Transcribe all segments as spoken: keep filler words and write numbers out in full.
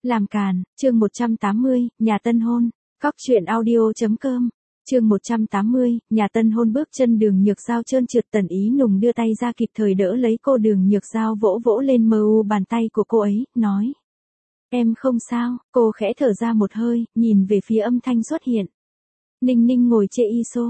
Làm càn, chương một trăm tám mươi, nhà tân hôn, cóc truyện audio.com, chương một trăm tám mươi, nhà tân hôn bước chân Đường Nhược Giao trơn trượt. Tần Ý Nùng đưa tay ra kịp thời đỡ lấy cô. Đường Nhược Giao vỗ vỗ lên mờ u bàn tay của cô ấy, nói. Em không sao. Cô khẽ thở ra một hơi, nhìn về phía âm thanh xuất hiện. Ninh Ninh ngồi trên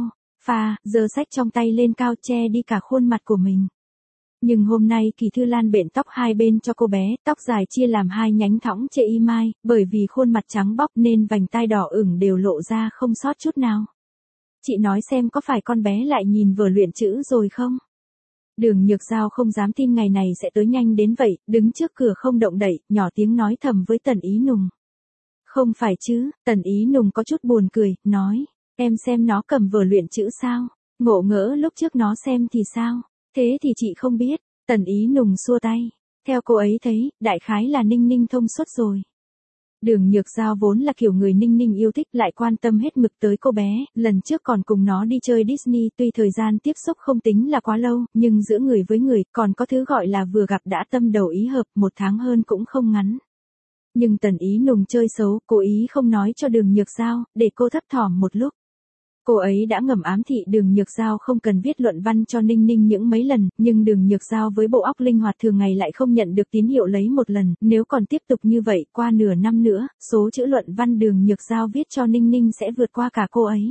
sofa, giơ sách trong tay lên cao che đi cả khuôn mặt của mình. Nhưng hôm nay Kỳ Thư Lan bện tóc hai bên cho cô bé, tóc dài chia làm hai nhánh thõng chệ y mai, bởi vì khuôn mặt trắng bóc nên vành tai đỏ ửng đều lộ ra không sót chút nào. Chị nói xem có phải con bé lại nhìn vở luyện chữ rồi không? Đường Nhược Giao không dám tin ngày này sẽ tới nhanh đến vậy, đứng trước cửa không động đậy, nhỏ tiếng nói thầm với Tần Ý Nùng. Không phải chứ, Tần Ý Nùng có chút buồn cười, nói, em xem nó cầm vở luyện chữ sao? Ngộ ngỡ lúc trước nó xem thì sao? Thế thì chị không biết. Tần Ý Nùng xua tay. Theo cô ấy thấy, đại khái là Ninh Ninh thông suốt rồi. Đường Nhược Giao vốn là kiểu người Ninh Ninh yêu thích, lại quan tâm hết mực tới cô bé, lần trước còn cùng nó đi chơi Disney. Tuy thời gian tiếp xúc không tính là quá lâu, nhưng giữa người với người còn có thứ gọi là vừa gặp đã tâm đầu ý hợp, một tháng hơn cũng không ngắn. Nhưng Tần Ý Nùng chơi xấu, cố ý không nói cho Đường Nhược Giao, để cô thấp thỏm một lúc. Cô ấy đã ngầm ám thị Đường Nhược Giao không cần viết luận văn cho Ninh Ninh những mấy lần, nhưng Đường Nhược Giao với bộ óc linh hoạt thường ngày lại không nhận được tín hiệu lấy một lần. Nếu còn tiếp tục như vậy, qua nửa năm nữa, số chữ luận văn Đường Nhược Giao viết cho Ninh Ninh sẽ vượt qua cả cô ấy.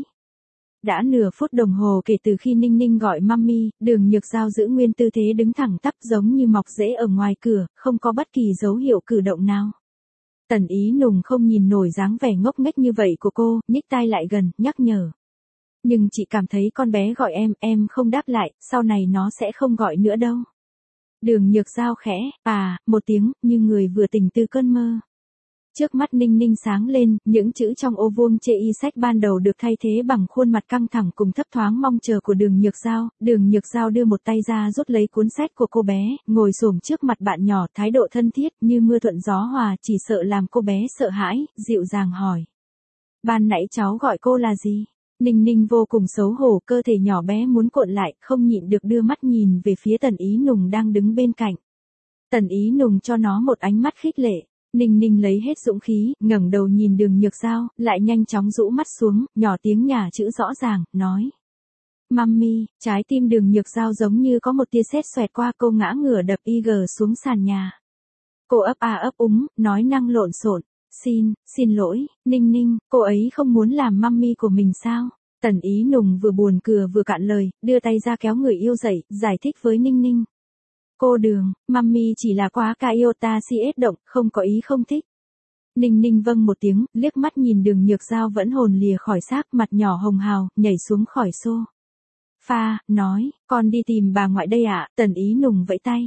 Đã nửa phút đồng hồ kể từ khi Ninh Ninh gọi mummy, Đường Nhược Giao giữ nguyên tư thế đứng thẳng tắp giống như mọc rễ ở ngoài cửa, không có bất kỳ dấu hiệu cử động nào. Tần Ý Nùng không nhìn nổi dáng vẻ ngốc nghếch như vậy của cô, nhích tai lại gần, nhắc nhở. Nhưng chị cảm thấy con bé gọi em, em không đáp lại, sau này nó sẽ không gọi nữa đâu. Đường Nhược Giao khẽ, à, một tiếng, như người vừa tỉnh từ cơn mơ. Trước mắt Ninh Ninh sáng lên, những chữ trong ô vuông chệ y sách ban đầu được thay thế bằng khuôn mặt căng thẳng cùng thấp thoáng mong chờ của Đường Nhược Giao. Đường Nhược Giao đưa một tay ra rút lấy cuốn sách của cô bé, ngồi xổm trước mặt bạn nhỏ, thái độ thân thiết như mưa thuận gió hòa, chỉ sợ làm cô bé sợ hãi, dịu dàng hỏi. Ban nãy cháu gọi cô là gì? Ninh Ninh vô cùng xấu hổ, cơ thể nhỏ bé muốn cuộn lại, không nhịn được đưa mắt nhìn về phía Tần Ý Nùng đang đứng bên cạnh. Tần Ý Nùng cho nó một ánh mắt khích lệ. Ninh Ninh lấy hết dũng khí, ngẩng đầu nhìn Đường Nhược Giao, lại nhanh chóng rũ mắt xuống, nhỏ tiếng nhả chữ rõ ràng, nói. Mummy, trái tim Đường Nhược Giao giống như có một tia sét xoẹt qua, cô ngã ngửa đập y gờ xuống sàn nhà. Cô ấp a ấp úng, nói năng lộn xộn. Xin, xin lỗi, Ninh Ninh, cô ấy không muốn làm mummy của mình sao? Tần Ý Nùng vừa buồn cười vừa cạn lời, đưa tay ra kéo người yêu dậy, giải thích với Ninh Ninh. Cô Đường, mummy chỉ là quá ca yêu ta si ết động, không có ý không thích. Ninh Ninh vâng một tiếng, liếc mắt nhìn Đường Nhược Giao vẫn hồn lìa khỏi xác, mặt nhỏ hồng hào, nhảy xuống khỏi xô. Pha, nói, con đi tìm bà ngoại đây ạ. Tần Ý Nùng vẫy tay.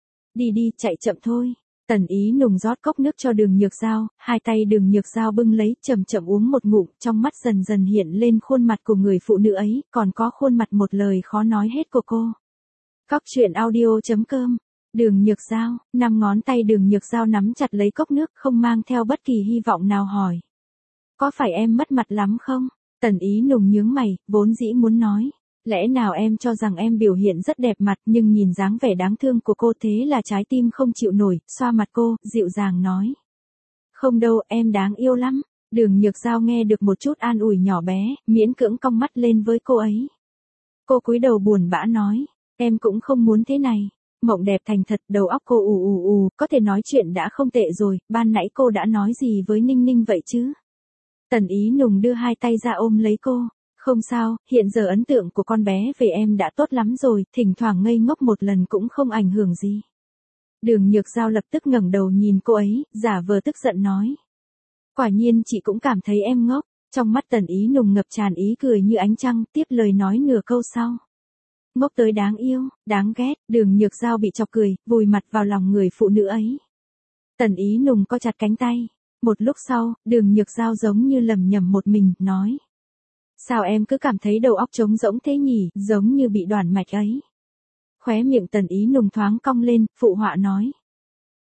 Đi đi, chạy chậm thôi. Tần Ý Nùng rót cốc nước cho Đường Nhược Giao, hai tay Đường Nhược Giao bưng lấy, chậm chậm uống một ngụm, trong mắt dần dần hiện lên khuôn mặt của người phụ nữ ấy, còn có khuôn mặt một lời khó nói hết của cô. Cóc truyện audio.com, Đường Nhược Giao, năm ngón tay Đường Nhược Giao nắm chặt lấy cốc nước, không mang theo bất kỳ hy vọng nào hỏi. Có phải em mất mặt lắm không? Tần Ý Nùng nhướng mày, vốn dĩ muốn nói. Lẽ nào em cho rằng em biểu hiện rất đẹp mặt, nhưng nhìn dáng vẻ đáng thương của cô thế là trái tim không chịu nổi, xoa mặt cô, dịu dàng nói. Không đâu, em đáng yêu lắm. Đường Nhược Giao nghe được một chút an ủi nhỏ bé, miễn cưỡng cong mắt lên với cô ấy. Cô cúi đầu buồn bã nói, em cũng không muốn thế này. Mộng đẹp thành thật, đầu óc cô ù ù ù, có thể nói chuyện đã không tệ rồi, ban nãy cô đã nói gì với Ninh Ninh vậy chứ? Tần Ý Nùng đưa hai tay ra ôm lấy cô. Không sao, hiện giờ ấn tượng của con bé về em đã tốt lắm rồi, thỉnh thoảng ngây ngốc một lần cũng không ảnh hưởng gì. Đường Nhược Giao lập tức ngẩng đầu nhìn cô ấy, giả vờ tức giận nói. Quả nhiên chị cũng cảm thấy em ngốc. Trong mắt Tần Ý Nùng ngập tràn ý cười như ánh trăng, tiếp lời nói nửa câu sau. Ngốc tới đáng yêu, đáng ghét. Đường Nhược Giao bị chọc cười, vùi mặt vào lòng người phụ nữ ấy. Tần Ý Nùng co chặt cánh tay. Một lúc sau, Đường Nhược Giao giống như lẩm nhẩm một mình, nói. Sao em cứ cảm thấy đầu óc trống rỗng thế nhỉ, giống như bị đoản mạch ấy. Khóe miệng Tần Ý Nùng thoáng cong lên, phụ họa nói.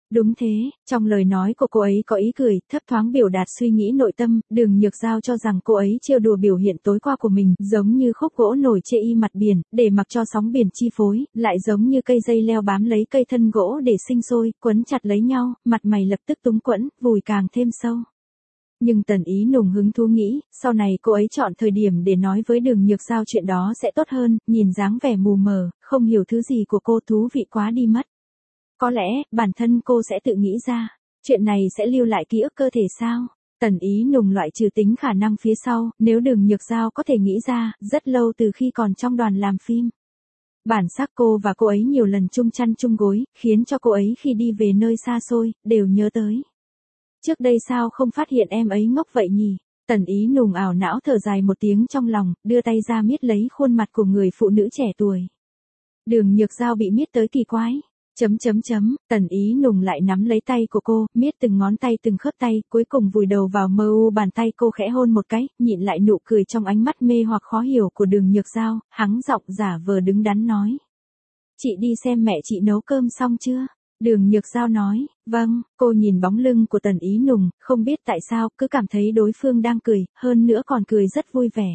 Đúng thế, trong lời nói của cô ấy có ý cười, thấp thoáng biểu đạt suy nghĩ nội tâm, Đường Nhược Giao cho rằng cô ấy trêu đùa biểu hiện tối qua của mình, giống như khúc gỗ nổi chê y mặt biển, để mặc cho sóng biển chi phối, lại giống như cây dây leo bám lấy cây thân gỗ để sinh sôi, quấn chặt lấy nhau, mặt mày lập tức túng quẫn, vùi càng thêm sâu. Nhưng Tần Ý Nùng hứng thú nghĩ, sau này cô ấy chọn thời điểm để nói với Đường Nhược Giao chuyện đó sẽ tốt hơn, nhìn dáng vẻ mù mờ, không hiểu thứ gì của cô thú vị quá đi mất. Có lẽ, bản thân cô sẽ tự nghĩ ra, chuyện này sẽ lưu lại ký ức cơ thể sao? Tần Ý Nùng loại trừ tính khả năng phía sau, nếu Đường Nhược Giao có thể nghĩ ra, rất lâu từ khi còn trong đoàn làm phim. Bản sắc cô và cô ấy nhiều lần chung chăn chung gối, khiến cho cô ấy khi đi về nơi xa xôi, đều nhớ tới. Trước đây sao không phát hiện em ấy ngốc vậy nhỉ? Tần Ý Nùng ảo não thở dài một tiếng trong lòng, đưa tay ra miết lấy khuôn mặt của người phụ nữ trẻ tuổi. Đường Nhược Giao bị miết tới kỳ quái. Chấm chấm chấm, Tần Ý Nùng lại nắm lấy tay của cô, miết từng ngón tay từng khớp tay, cuối cùng vùi đầu vào mơ u bàn tay cô khẽ hôn một cái, nhịn lại nụ cười trong ánh mắt mê hoặc khó hiểu của Đường Nhược Giao, hắng giọng giả vờ đứng đắn nói. Chị đi xem mẹ chị nấu cơm xong chưa? Đường Nhược Giao nói, vâng, cô nhìn bóng lưng của Tần Ý Nùng, không biết tại sao, cứ cảm thấy đối phương đang cười, hơn nữa còn cười rất vui vẻ.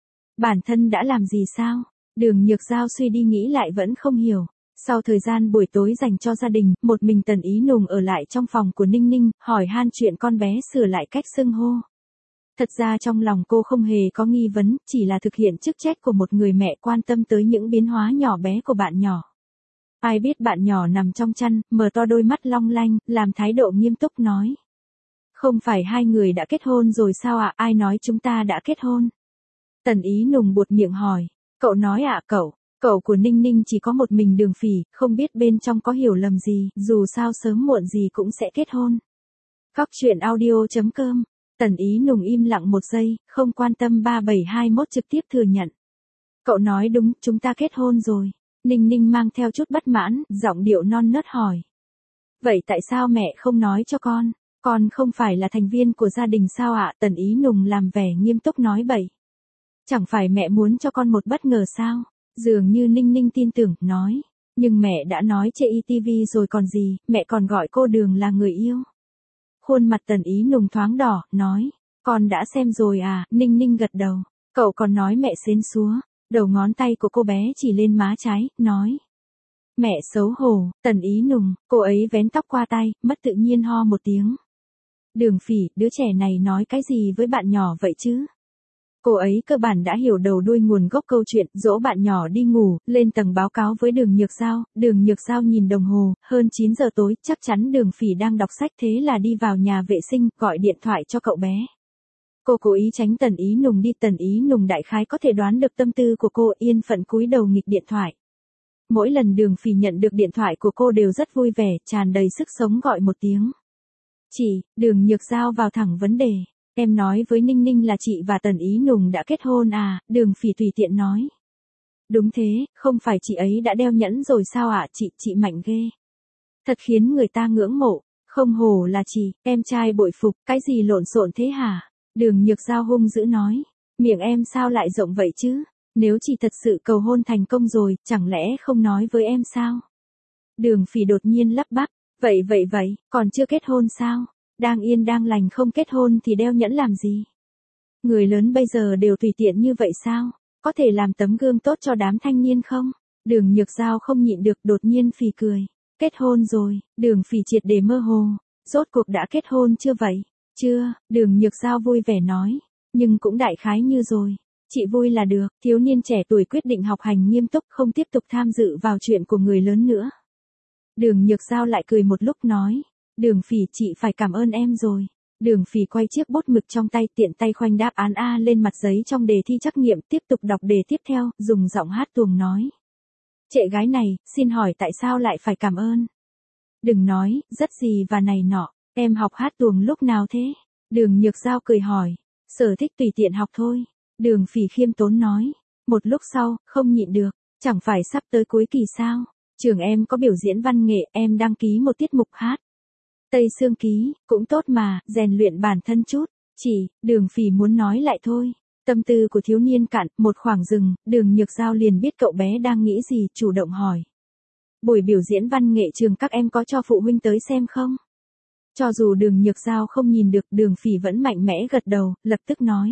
Bản thân đã làm gì sao? Đường Nhược Giao suy đi nghĩ lại vẫn không hiểu. Sau thời gian buổi tối dành cho gia đình, một mình Tần Ý Nùng ở lại trong phòng của Ninh Ninh, hỏi han chuyện con bé sửa lại cách xưng hô. Thật ra trong lòng cô không hề có nghi vấn, chỉ là thực hiện chức trách của một người mẹ quan tâm tới những biến hóa nhỏ bé của bạn nhỏ. Ai biết bạn nhỏ nằm trong chăn, mở to đôi mắt long lanh, làm thái độ nghiêm túc nói. Không phải hai người đã kết hôn rồi sao ạ, ai nói chúng ta đã kết hôn? Tần Ý Nùng buột miệng hỏi, cậu nói ạ cậu. Cậu của Ninh Ninh chỉ có một mình Đường Phỉ, không biết bên trong có hiểu lầm gì, dù sao sớm muộn gì cũng sẽ kết hôn. Cóc truyện audio chấm com, Tần Ý Nùng im lặng một giây, không quan tâm ba bảy hai mốt trực tiếp thừa nhận. Cậu nói đúng, chúng ta kết hôn rồi. Ninh Ninh mang theo chút bất mãn, giọng điệu non nớt hỏi. Vậy tại sao mẹ không nói cho con? Con không phải là thành viên của gia đình sao ạ? Tần Ý Nùng làm vẻ nghiêm túc nói bậy. Chẳng phải mẹ muốn cho con một bất ngờ sao? Dường như Ninh Ninh tin tưởng, nói. Nhưng mẹ đã nói trên i ti vi rồi còn gì, mẹ còn gọi cô Đường là người yêu. Khuôn mặt Tần Ý Nùng thoáng đỏ, nói. Con đã xem rồi à, Ninh Ninh gật đầu. Cậu còn nói mẹ xến xúa. Đầu ngón tay của cô bé chỉ lên má trái, nói. Mẹ xấu hổ, Tần Ý Nùng, cô ấy vén tóc qua tay, mất tự nhiên ho một tiếng. Đường Phỉ, đứa trẻ này nói cái gì với bạn nhỏ vậy chứ? Cô ấy cơ bản đã hiểu đầu đuôi nguồn gốc câu chuyện, dỗ bạn nhỏ đi ngủ, lên tầng báo cáo với Đường Nhược Giao, Đường Nhược Giao nhìn đồng hồ, hơn chín giờ tối, chắc chắn Đường Phỉ đang đọc sách thế là đi vào nhà vệ sinh, gọi điện thoại cho cậu bé. Cô cố ý tránh Tần Ý Nùng đi, Tần Ý Nùng đại khái có thể đoán được tâm tư của cô, yên phận cúi đầu nghịch điện thoại. Mỗi lần Đường Phỉ nhận được điện thoại của cô đều rất vui vẻ, tràn đầy sức sống gọi một tiếng. Chị, Đường Nhược Giao vào thẳng vấn đề. Em nói với Ninh Ninh là chị và Tần Ý Nùng đã kết hôn à, Đường Phỉ tùy tiện nói. Đúng thế, không phải chị ấy đã đeo nhẫn rồi sao ạ, à? chị, chị mạnh ghê. Thật khiến người ta ngưỡng mộ, không hổ là chị, em trai bội phục, cái gì lộn xộn thế hả? Đường Nhược Giao hung dữ nói, miệng em sao lại rộng vậy chứ? Nếu chị thật sự cầu hôn thành công rồi, chẳng lẽ không nói với em sao? Đường Phỉ đột nhiên lắp bắp, vậy vậy vậy, còn chưa kết hôn sao? Đang yên đang lành không kết hôn thì đeo nhẫn làm gì? Người lớn bây giờ đều tùy tiện như vậy sao? Có thể làm tấm gương tốt cho đám thanh niên không? Đường Nhược Giao không nhịn được đột nhiên phì cười. Kết hôn rồi, Đường Phỉ triệt để mơ hồ. Rốt cuộc đã kết hôn chưa vậy? Chưa, Đường Nhược Giao vui vẻ nói. Nhưng cũng đại khái như rồi. Chị vui là được, thiếu niên trẻ tuổi quyết định học hành nghiêm túc không tiếp tục tham dự vào chuyện của người lớn nữa. Đường Nhược Giao lại cười một lúc nói. Đường Phỉ, chị phải cảm ơn em rồi. Đường Phỉ quay chiếc bút mực trong tay, tiện tay khoanh đáp án A lên mặt giấy trong đề thi trắc nghiệm, tiếp tục đọc đề tiếp theo, dùng giọng hát tuồng nói. Trệ gái này, xin hỏi tại sao lại phải cảm ơn? Đừng nói, rất gì và này nọ, em học hát tuồng lúc nào thế? Đường Nhược Giao cười hỏi, sở thích tùy tiện học thôi. Đường Phỉ khiêm tốn nói, một lúc sau, không nhịn được, chẳng phải sắp tới cuối kỳ sao? Trường em có biểu diễn văn nghệ, em đăng ký một tiết mục hát. Tây Sương Ký, cũng tốt mà, rèn luyện bản thân chút. Chỉ, Đường Phỉ muốn nói lại thôi. Tâm tư của thiếu niên cạn, một khoảng rừng, Đường Nhược Giao liền biết cậu bé đang nghĩ gì, chủ động hỏi. Buổi biểu diễn văn nghệ trường các em có cho phụ huynh tới xem không? Cho dù Đường Nhược Giao không nhìn được, Đường Phỉ vẫn mạnh mẽ gật đầu, lập tức nói.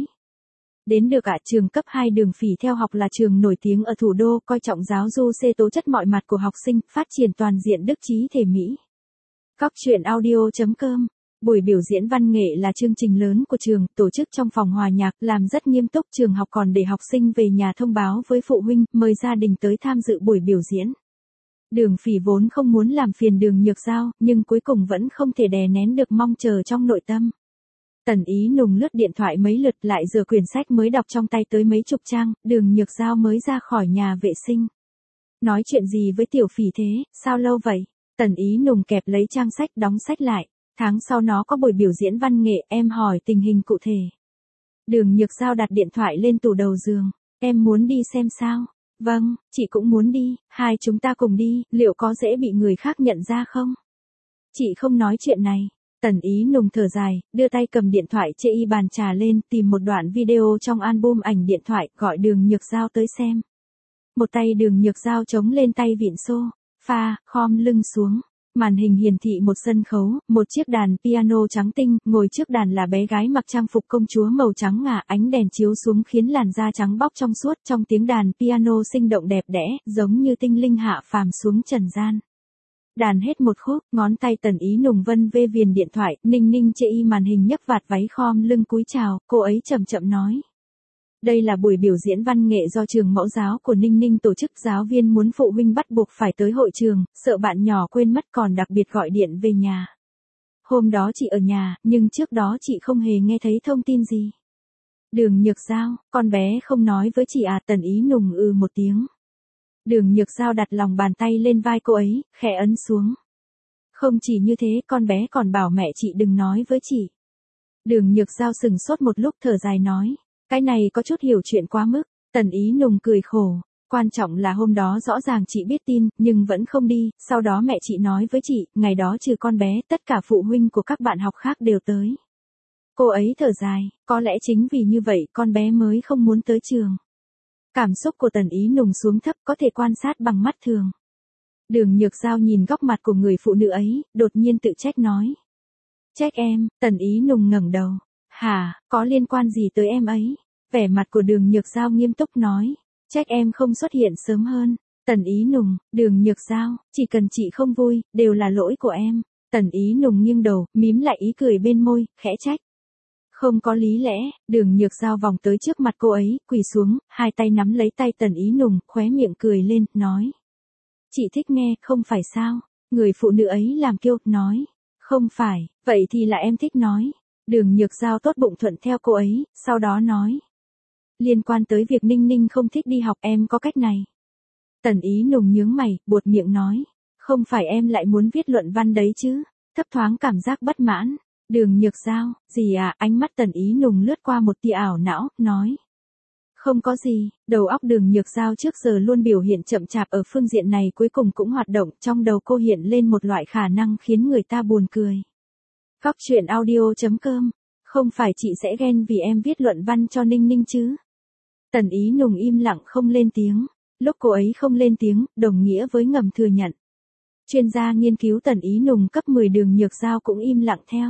Đến được ạ, trường cấp hai Đường Phỉ theo học là trường nổi tiếng ở thủ đô, coi trọng giáo du xê tố chất mọi mặt của học sinh, phát triển toàn diện đức trí thể mỹ. Cóc truyện audio chấm com. Buổi biểu diễn văn nghệ là chương trình lớn của trường, tổ chức trong phòng hòa nhạc, làm rất nghiêm túc, trường học còn để học sinh về nhà thông báo với phụ huynh, mời gia đình tới tham dự buổi biểu diễn. Đường Phỉ vốn không muốn làm phiền Đường Nhược Giao, nhưng cuối cùng vẫn không thể đè nén được mong chờ trong nội tâm. Tần Ý Nùng lướt điện thoại mấy lượt, lại rửa quyển sách mới đọc trong tay tới mấy chục trang, Đường Nhược Giao mới ra khỏi nhà vệ sinh. Nói chuyện gì với Tiểu Phỉ thế, sao lâu vậy? Tần Ý Nùng kẹp lấy trang sách, đóng sách lại. Tháng sau nó có buổi biểu diễn văn nghệ, em hỏi tình hình cụ thể. Đường Nhược Giao đặt điện thoại lên tủ đầu giường. Em muốn đi xem sao? Vâng, chị cũng muốn đi, hai chúng ta cùng đi, liệu có dễ bị người khác nhận ra không? Chị không nói chuyện này. Tần Ý Nùng thở dài, đưa tay cầm điện thoại chê y bàn trà lên, tìm một đoạn video trong album ảnh điện thoại, gọi Đường Nhược Giao tới xem. Một tay Đường Nhược Giao chống lên tay vịn xô, pha, khom lưng xuống. Màn hình hiển thị một sân khấu, một chiếc đàn piano trắng tinh, ngồi trước đàn là bé gái mặc trang phục công chúa màu trắng ngà, ánh đèn chiếu xuống khiến làn da trắng bóc trong suốt, trong tiếng đàn piano sinh động đẹp đẽ, giống như tinh linh hạ phàm xuống trần gian. Đàn hết một khúc, ngón tay Tần Ý Nùng vân vê viền điện thoại, Ninh Ninh chê y màn hình nhấc vạt váy khom lưng cúi chào, cô ấy chậm chậm nói. Đây là buổi biểu diễn văn nghệ do trường mẫu giáo của Ninh Ninh tổ chức, giáo viên muốn phụ huynh bắt buộc phải tới hội trường, sợ bạn nhỏ quên mất còn đặc biệt gọi điện về nhà. Hôm đó chị ở nhà, nhưng trước đó chị không hề nghe thấy thông tin gì. Đường Nhược Giao, con bé không nói với chị à? Tần Ý Nùng ừ một tiếng. Đường Nhược Giao đặt lòng bàn tay lên vai cô ấy, khẽ ấn xuống. Không chỉ như thế, con bé còn bảo mẹ chị đừng nói với chị. Đường Nhược Giao sừng sốt một lúc, thở dài nói. Cái này có chút hiểu chuyện quá mức. Tần Ý Nùng cười khổ. Quan trọng là hôm đó rõ ràng chị biết tin, nhưng vẫn không đi. Sau đó mẹ chị nói với chị, ngày đó trừ con bé, tất cả phụ huynh của các bạn học khác đều tới. Cô ấy thở dài, có lẽ chính vì như vậy con bé mới không muốn tới trường. Cảm xúc của Tần Ý Nùng xuống thấp, có thể quan sát bằng mắt thường. Đường Nhược Giao nhìn góc mặt của người phụ nữ ấy, đột nhiên tự trách nói. Trách em? Tần Ý Nùng ngẩng đầu. Hả, có liên quan gì tới em ấy? Vẻ mặt của Đường Nhược Giao nghiêm túc nói. Trách em không xuất hiện sớm hơn. Tần Ý Nùng, Đường Nhược Giao, chỉ cần chị không vui, đều là lỗi của em. Tần Ý Nùng nghiêng đầu, mím lại ý cười bên môi, khẽ trách. Không có lý lẽ. Đường Nhược Giao vòng tới trước mặt cô ấy, quỳ xuống, hai tay nắm lấy tay Tần Ý Nùng, khóe miệng cười lên, nói. Chị thích nghe, không phải sao? Người phụ nữ ấy làm kiêu, nói. Không phải, vậy thì là em thích nói. Đường Nhược Giao tốt bụng thuận theo cô ấy, sau đó nói. Liên quan tới việc Ninh Ninh không thích đi học, em có cách này. Tần Ý Nùng nhướng mày, buột miệng nói. Không phải em lại muốn viết luận văn đấy chứ? Thấp thoáng cảm giác bất mãn. Đường Nhược Giao, gì à? Ánh mắt Tần Ý Nùng lướt qua một tia ảo não, nói. Không có gì. Đầu óc Đường Nhược Giao trước giờ luôn biểu hiện chậm chạp ở phương diện này cuối cùng cũng hoạt động, trong đầu cô hiện lên một loại khả năng khiến người ta buồn cười. Cóc truyện audio chấm com. Không phải chị sẽ ghen vì em viết luận văn cho Ninh Ninh chứ? Tần Ý Nùng im lặng không lên tiếng. Lúc cô ấy không lên tiếng, đồng nghĩa với ngầm thừa nhận. Chuyên gia nghiên cứu Tần Ý Nùng cấp mười Đường Nhược Giao cũng im lặng theo.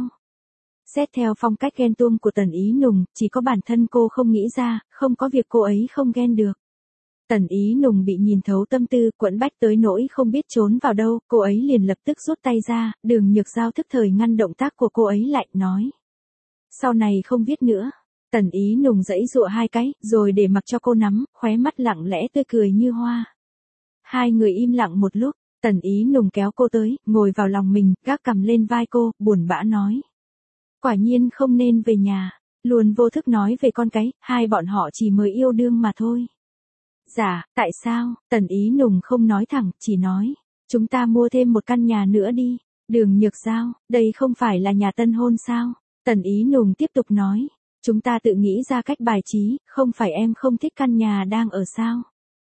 Xét theo phong cách ghen tuông của Tần Ý Nùng, chỉ có bản thân cô không nghĩ ra, không có việc cô ấy không ghen được. Tần Ý Nùng bị nhìn thấu tâm tư, quẫn bách tới nỗi không biết trốn vào đâu, cô ấy liền lập tức rút tay ra, Đường Nhược Giao thức thời ngăn động tác của cô ấy lại, nói. Sau này không viết nữa. Tần Ý Nùng giãy giụa hai cái, rồi để mặc cho cô nắm, khóe mắt lặng lẽ tươi cười như hoa. Hai người im lặng một lúc, Tần Ý Nùng kéo cô tới, ngồi vào lòng mình, gác cằm lên vai cô, buồn bã nói. Quả nhiên không nên về nhà, luôn vô thức nói về con cái, hai bọn họ chỉ mới yêu đương mà thôi. Dạ, tại sao? Tần Ý Nùng không nói thẳng, chỉ nói. Chúng ta mua thêm một căn nhà nữa đi. Đường Nhược Giao, đây không phải là nhà tân hôn sao? Tần Ý Nùng tiếp tục nói. Chúng ta tự nghĩ ra cách bài trí, không phải em không thích căn nhà đang ở sao?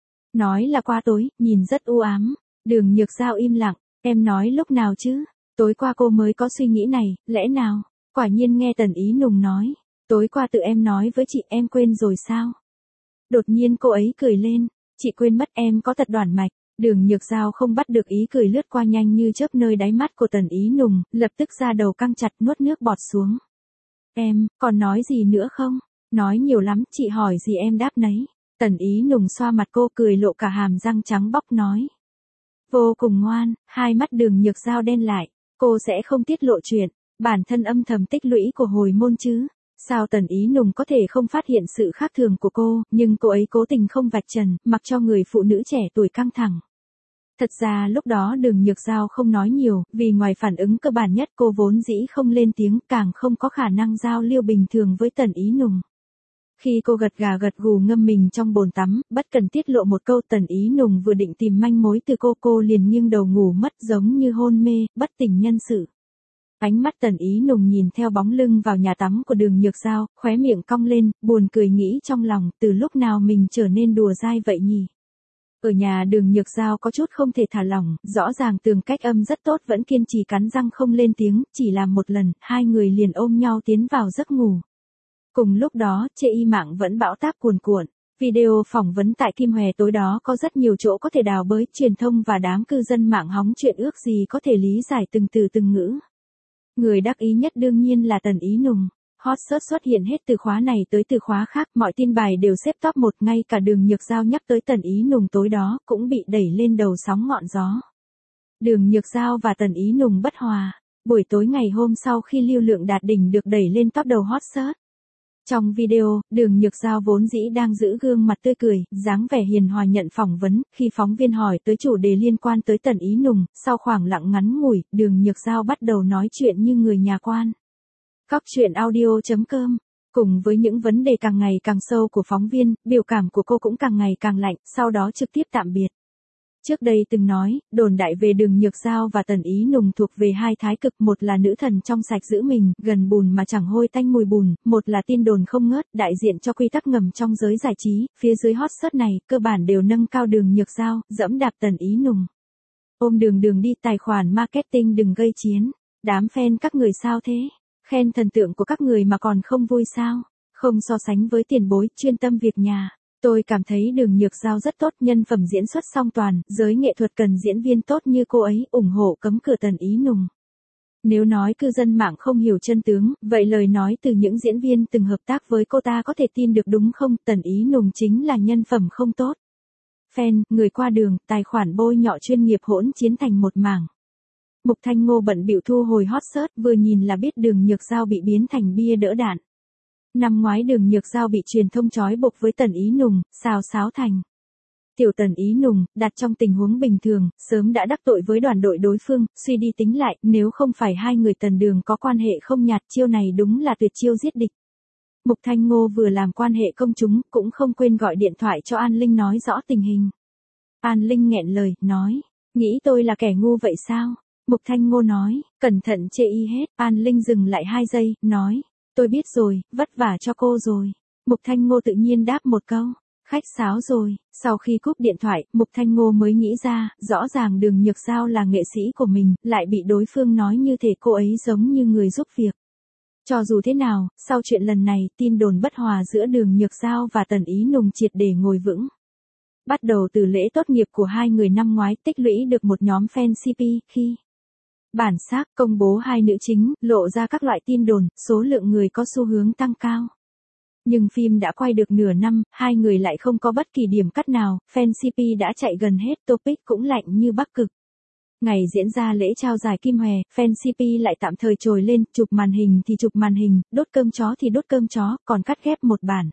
Nói là qua tối, nhìn rất u ám. Đường Nhược Giao im lặng, em nói lúc nào chứ? Tối qua cô mới có suy nghĩ này, lẽ nào? Quả nhiên nghe Tần Ý Nùng nói. Tối qua tự em nói với chị, em quên rồi sao? Đột nhiên cô ấy cười lên. Chị quên mất em có tật đoản mạch. Đường Nhược Giao không bắt được ý cười lướt qua nhanh như chớp nơi đáy mắt của Tần Ý Nùng, lập tức ra đầu căng chặt nuốt nước bọt xuống. Em, còn nói gì nữa không? Nói nhiều lắm, chị hỏi gì em đáp nấy. Tần Ý Nùng xoa mặt cô cười lộ cả hàm răng trắng bóc nói. Vô cùng ngoan, hai mắt Đường Nhược Giao đen lại, cô sẽ không tiết lộ chuyện, bản thân âm thầm tích lũy của hồi môn chứ. Sao Tần Ý Nùng có thể không phát hiện sự khác thường của cô, nhưng cô ấy cố tình không vạch trần, mặc cho người phụ nữ trẻ tuổi căng thẳng. Thật ra lúc đó Đường Nhược Giao không nói nhiều, vì ngoài phản ứng cơ bản nhất cô vốn dĩ không lên tiếng, càng không có khả năng giao lưu bình thường với Tần Ý Nùng. Khi cô gật gà gật gù ngâm mình trong bồn tắm, bất cần tiết lộ một câu, Tần Ý Nùng vừa định tìm manh mối từ cô, cô liền nghiêng đầu ngủ mất giống như hôn mê, bất tỉnh nhân sự. Ánh mắt Tần Ý Nùng nhìn theo bóng lưng vào nhà tắm của Đường Nhược Giao, khóe miệng cong lên, buồn cười nghĩ trong lòng, từ lúc nào mình trở nên đùa dai vậy nhỉ? Ở nhà Đường Nhược Giao có chút không thể thả lỏng, rõ ràng tường cách âm rất tốt vẫn kiên trì cắn răng không lên tiếng, chỉ làm một lần, hai người liền ôm nhau tiến vào giấc ngủ. Cùng lúc đó, chê y mạng vẫn bão táp cuồn cuộn. Video phỏng vấn tại Kim Hòe tối đó có rất nhiều chỗ có thể đào bới, truyền thông và đám cư dân mạng hóng chuyện ước gì có thể lý giải từng từ từng ngữ. Người đắc ý nhất đương nhiên là Tần Ý Nùng. Hot search xuất hiện hết từ khóa này tới từ khóa khác, mọi tin bài đều xếp top một, ngay cả Đường Nhược Giao nhắc tới Tần Ý Nùng tối đó cũng bị đẩy lên đầu sóng ngọn gió. Đường Nhược Giao và Tần Ý Nùng bất hòa. Buổi tối ngày hôm sau khi lưu lượng đạt đỉnh được đẩy lên top đầu hot search. Trong video, Đường Nhược Giao vốn dĩ đang giữ gương mặt tươi cười, dáng vẻ hiền hòa nhận phỏng vấn, khi phóng viên hỏi tới chủ đề liên quan tới Tần Ý Nùng, sau khoảng lặng ngắn ngủi, Đường Nhược Giao bắt đầu nói chuyện như người nhà quan. Cóc truyện audio chấm com. Cùng với những vấn đề càng ngày càng sâu của phóng viên, biểu cảm của cô cũng càng ngày càng lạnh, sau đó trực tiếp tạm biệt. Trước đây từng nói, đồn đại về Đường Nhược Giao và Tần Ý Nùng thuộc về hai thái cực, một là nữ thần trong sạch giữ mình, gần bùn mà chẳng hôi tanh mùi bùn, một là tin đồn không ngớt, đại diện cho quy tắc ngầm trong giới giải trí, phía dưới hot search này, cơ bản đều nâng cao Đường Nhược Giao, dẫm đạp Tần Ý Nùng. Ôm đường đường đi, tài khoản marketing đừng gây chiến. Đám fan các người sao thế? Khen thần tượng của các người mà còn không vui sao? Không so sánh với tiền bối, chuyên tâm việc nhà. Tôi cảm thấy Đường Nhược Giao rất tốt, nhân phẩm diễn xuất song toàn, giới nghệ thuật cần diễn viên tốt như cô ấy, ủng hộ cấm cửa Tần Ý Nùng. Nếu nói cư dân mạng không hiểu chân tướng, vậy lời nói từ những diễn viên từng hợp tác với cô ta có thể tin được đúng không? Tần Ý Nùng chính là nhân phẩm không tốt. Fan, người qua đường, tài khoản bôi nhọ chuyên nghiệp hỗn chiến thành một mảng. Mục Thanh Ngô bận bịu thu hồi hot search, vừa nhìn là biết Đường Nhược Giao bị biến thành bia đỡ đạn. Năm ngoái Đường Nhược Giao bị truyền thông trói buộc với Tần Ý Nùng, xào xáo thành. Tiểu Tần Ý Nùng, đặt trong tình huống bình thường, sớm đã đắc tội với đoàn đội đối phương, suy đi tính lại, nếu không phải hai người Tần Đường có quan hệ không nhạt, chiêu này đúng là tuyệt chiêu giết địch. Mục Thanh Ngô vừa làm quan hệ công chúng, cũng không quên gọi điện thoại cho An Linh nói rõ tình hình. An Linh nghẹn lời, nói, nghĩ tôi là kẻ ngu vậy sao? Mục Thanh Ngô nói, cẩn thận chê y hết. An Linh dừng lại hai giây, nói, tôi biết rồi, vất vả cho cô rồi. Mục Thanh Ngô tự nhiên đáp một câu, khách sáo rồi. Sau khi cúp điện thoại, Mục Thanh Ngô mới nghĩ ra, rõ ràng Đường Nhược Giao là nghệ sĩ của mình, lại bị đối phương nói như thể cô ấy giống như người giúp việc. Cho dù thế nào, sau chuyện lần này, tin đồn bất hòa giữa Đường Nhược Giao và Tần Ý Nùng triệt để ngồi vững. Bắt đầu từ lễ tốt nghiệp của hai người năm ngoái, tích lũy được một nhóm fan xê pê, khi bản xác công bố hai nữ chính, lộ ra các loại tin đồn, số lượng người có xu hướng tăng cao. Nhưng phim đã quay được nửa năm, hai người lại không có bất kỳ điểm cắt nào, fan xê pê đã chạy gần hết, topic cũng lạnh như Bắc Cực. Ngày diễn ra lễ trao giải Kim Hòe, fan xê pê lại tạm thời trồi lên, chụp màn hình thì chụp màn hình, đốt cơm chó thì đốt cơm chó, còn cắt ghép một bản.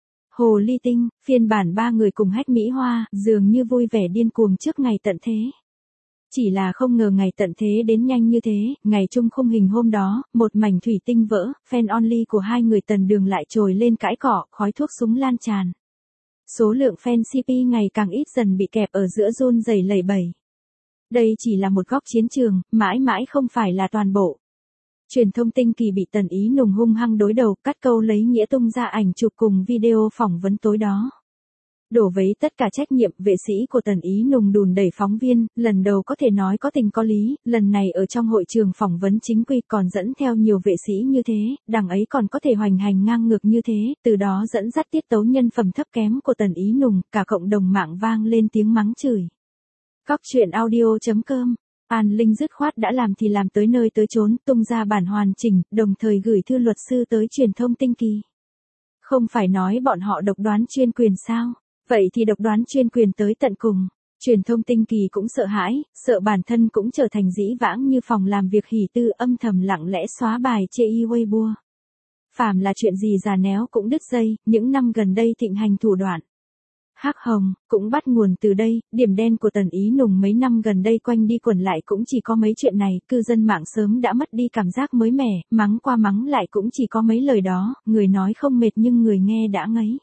Hồ ly tinh, phiên bản ba người cùng hách Mỹ Hoa, dường như vui vẻ điên cuồng trước ngày tận thế. Chỉ là không ngờ ngày tận thế đến nhanh như thế, ngày chung khung hình hôm đó, một mảnh thủy tinh vỡ, fan only của hai người Tần Đường lại trồi lên cãi cọ, khói thuốc súng lan tràn. Số lượng fan xê pê ngày càng ít dần bị kẹp ở giữa run rẩy lẩy bẩy. Đây chỉ là một góc chiến trường, mãi mãi không phải là toàn bộ. Truyền thông tinh kỳ bị Tần Ý Nùng hung hăng đối đầu, cắt câu lấy nghĩa tung ra ảnh chụp cùng video phỏng vấn tối đó. Đổ vấy tất cả trách nhiệm, vệ sĩ của Tần Ý Nùng đùn đẩy phóng viên, lần đầu có thể nói có tình có lý, lần này ở trong hội trường phỏng vấn chính quy còn dẫn theo nhiều vệ sĩ như thế, đằng ấy còn có thể hoành hành ngang ngược như thế, từ đó dẫn dắt tiết tấu nhân phẩm thấp kém của Tần Ý Nùng, cả cộng đồng mạng vang lên tiếng mắng chửi. Cóc truyện audio.com. An Linh dứt khoát đã làm thì làm tới nơi tới chốn, tung ra bản hoàn chỉnh, đồng thời gửi thư luật sư tới truyền thông tinh kỳ. Không phải nói bọn họ độc đoán chuyên quyền sao? Vậy thì độc đoán chuyên quyền tới tận cùng. Truyền thông tinh kỳ cũng sợ hãi, sợ bản thân cũng trở thành dĩ vãng như phòng làm việc hỉ tư âm thầm lặng lẽ xóa bài chê y Weibo. Phàm là chuyện gì già néo cũng đứt dây, những năm gần đây thịnh hành thủ đoạn hắc hồng, cũng bắt nguồn từ đây, điểm đen của Tần Ý Nùng mấy năm gần đây quanh đi quẩn lại cũng chỉ có mấy chuyện này, cư dân mạng sớm đã mất đi cảm giác mới mẻ, mắng qua mắng lại cũng chỉ có mấy lời đó, người nói không mệt nhưng người nghe đã ngấy.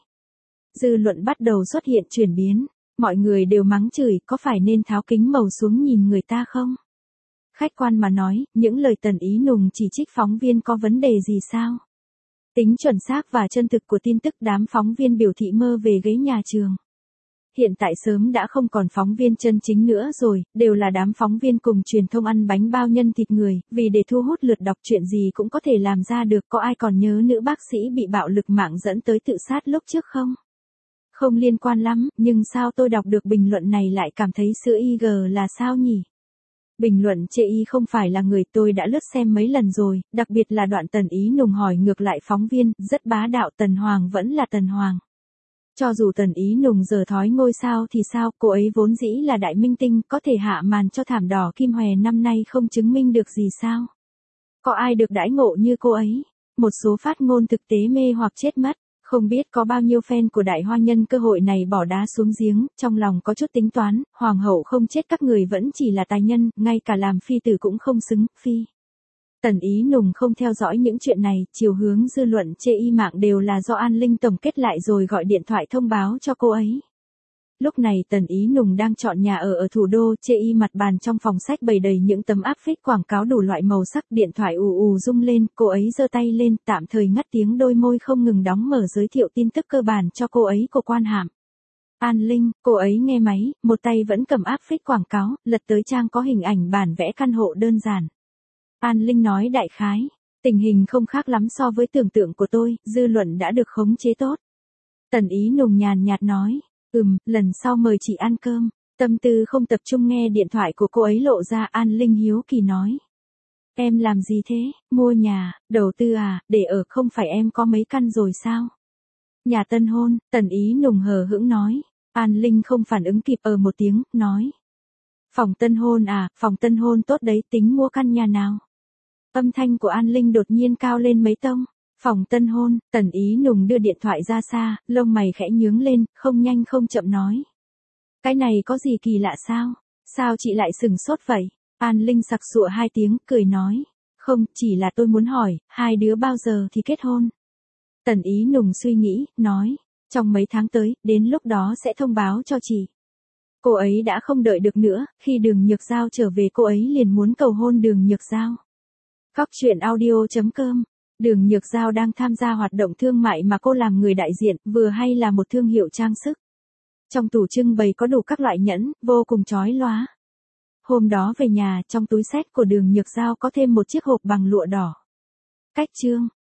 Dư luận bắt đầu xuất hiện chuyển biến, mọi người đều mắng chửi, có phải nên tháo kính màu xuống nhìn người ta không? Khách quan mà nói, những lời Tần Ý Nùng chỉ trích phóng viên có vấn đề gì sao? Tính chuẩn xác và chân thực của tin tức đám phóng viên biểu thị mơ về ghế nhà trường. Hiện tại sớm đã không còn phóng viên chân chính nữa rồi, đều là đám phóng viên cùng truyền thông ăn bánh bao nhân thịt người, vì để thu hút lượt đọc chuyện gì cũng có thể làm ra được. Có ai còn nhớ nữ bác sĩ bị bạo lực mạng dẫn tới tự sát lúc trước không? Không liên quan lắm, nhưng sao tôi đọc được bình luận này lại cảm thấy sữa i giê là sao nhỉ? Bình luận chê y không phải là người, tôi đã lướt xem mấy lần rồi, đặc biệt là đoạn Tần Ý Nùng hỏi ngược lại phóng viên, rất bá đạo. Tần Hoàng vẫn là Tần Hoàng. Cho dù Tần Ý Nùng giờ thói ngôi sao thì sao, cô ấy vốn dĩ là đại minh tinh, có thể hạ màn cho thảm đỏ Kim Hòe năm nay không chứng minh được gì sao? Có ai được đãi ngộ như cô ấy? Một số phát ngôn thực tế mê hoặc chết mất. Không biết có bao nhiêu fan của Đại Hoa nhân cơ hội này bỏ đá xuống giếng, trong lòng có chút tính toán, hoàng hậu không chết các người vẫn chỉ là tài nhân, ngay cả làm phi tử cũng không xứng, phi. Tần Ý Nùng không theo dõi những chuyện này, chiều hướng dư luận chê y mạng đều là do An Linh tổng kết lại rồi gọi điện thoại thông báo cho cô ấy. Lúc này Tần Ý Nùng đang chọn nhà ở ở thủ đô, chê y mặt bàn trong phòng sách bày đầy những tấm áp phích quảng cáo đủ loại màu sắc, điện thoại ù ù rung lên, cô ấy giơ tay lên, tạm thời ngắt tiếng, đôi môi không ngừng đóng mở giới thiệu tin tức cơ bản cho cô ấy của quan hàm. An Linh, cô ấy nghe máy, một tay vẫn cầm áp phích quảng cáo, lật tới trang có hình ảnh bản vẽ căn hộ đơn giản. An Linh nói đại khái, tình hình không khác lắm so với tưởng tượng của tôi, dư luận đã được khống chế tốt. Tần Ý Nùng nhàn nhạt nói. Ừm, lần sau mời chị ăn cơm. Tâm tư không tập trung nghe điện thoại của cô ấy lộ ra. An Linh hiếu kỳ nói. Em làm gì thế, mua nhà, đầu tư à, để ở không phải em có mấy căn rồi sao? Nhà tân hôn, Tần Ý Nùng hờ hững nói. An Linh không phản ứng kịp ở một tiếng, nói. Phòng tân hôn à, phòng tân hôn tốt đấy, tính mua căn nhà nào? Âm thanh của An Linh đột nhiên cao lên mấy tông. Phòng tân hôn, Tần Ý Nùng đưa điện thoại ra xa, lông mày khẽ nhướng lên, không nhanh không chậm nói. Cái này có gì kỳ lạ sao? Sao chị lại sừng sốt vậy? An Linh sặc sụa hai tiếng, cười nói. Không, chỉ là tôi muốn hỏi, hai đứa bao giờ thì kết hôn? Tần Ý Nùng suy nghĩ, nói. Trong mấy tháng tới, đến lúc đó sẽ thông báo cho chị. Cô ấy đã không đợi được nữa, khi Đường Nhược Giao trở về cô ấy liền muốn cầu hôn Đường Nhược Giao. Cóc truyện audio.com. Đường Nhược Giao đang tham gia hoạt động thương mại mà cô làm người đại diện, vừa hay là một thương hiệu trang sức. Trong tủ trưng bày có đủ các loại nhẫn, vô cùng chói lóa. Hôm đó về nhà, trong túi xách của Đường Nhược Giao có thêm một chiếc hộp bằng lụa đỏ. Cách chương.